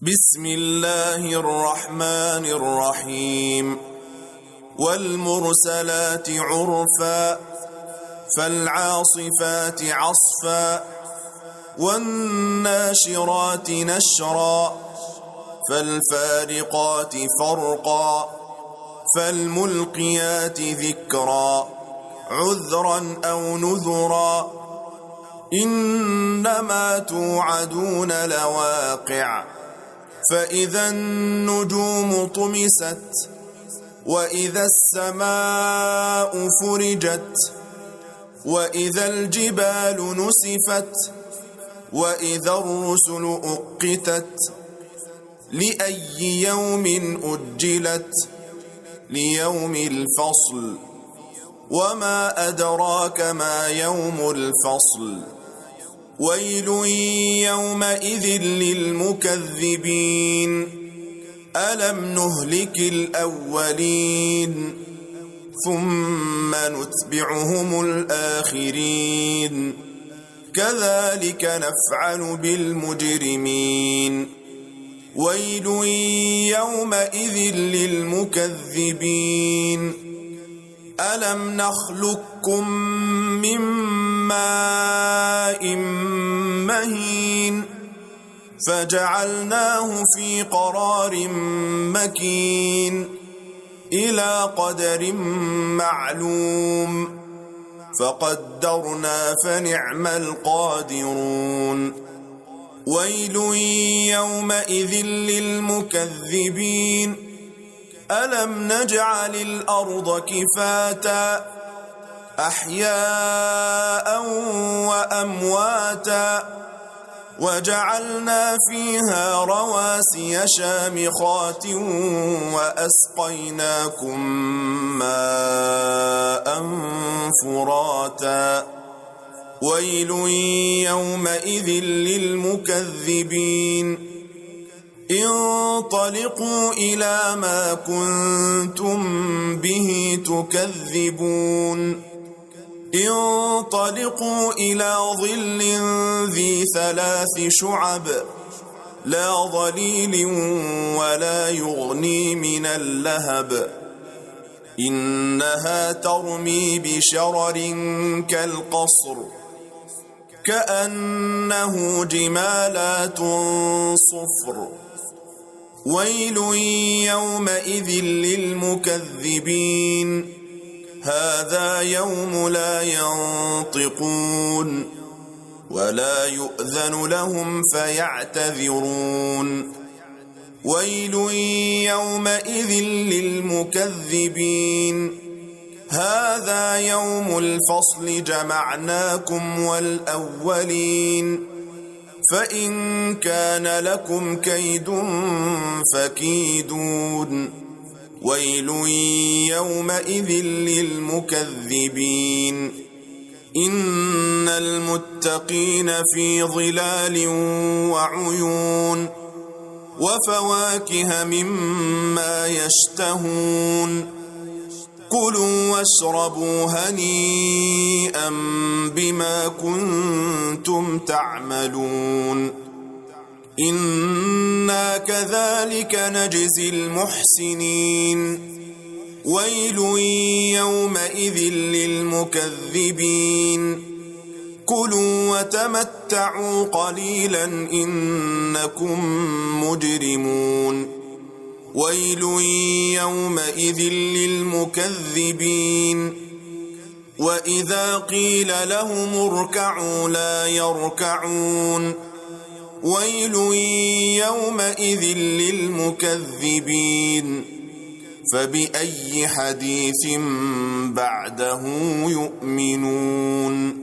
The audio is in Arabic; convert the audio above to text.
بسم الله الرحمن الرحيم والمرسلات عرفا فالعاصفات عصفا والناشرات نشرا فالفارقات فرقا فالملقيات ذكرا عذرا أو نذرا إنما توعدون لواقع فإذا النجوم طمست وإذا السماء فرجت وإذا الجبال نسفت وإذا الرسل أقتت لأي يوم أجلت ليوم الفصل وما أدراك ما يوم الفصل ويل يومئذ للمكذبين ألم نهلك الأولين ثم نتبعهم الآخرين كذلك نفعل بالمجرمين ويل يومئذ للمكذبين ألم نخلقكم من ماء مهين فجعلناه في قرار مكين إلى قدر معلوم فقدرنا فنعم القادرون ويل يومئذ للمكذبين ألم نجعل الأرض كفاتا أحياء وأمواتا وجعلنا فيها رواسي شامخات وأسقيناكم ماء فراتا ويل يومئذ للمكذبين انطلقوا إلى ما كنتم به تكذبون انطلقوا إلى ظل ذي 3 شعب لا ظليل ولا يغني من اللهب إنها ترمي بشرر كالقصر كأنه جمالات صفر ويل يومئذ للمكذبين هذا يوم لا ينطقون ولا يؤذن لهم فيعتذرون ويل يومئذ للمكذبين هذا يوم الفصل جمعناكم والأولين فإن كان لكم كيد فكيدون ويل يومئذ للمكذبين إن المتقين في ظلال وعيون وفواكه مما يشتهون كلوا واشربوا هنيئا بما كنتم تعملون إنا كذلك نجزي المحسنين ويل يومئذ للمكذبين كلوا وتمتعوا قليلا إنكم مجرمون ويل يومئذ للمكذبين وإذا قيل لهم اركعوا لا يركعون ويل يومئذ للمكذبين فبأي حديث بعده يؤمنون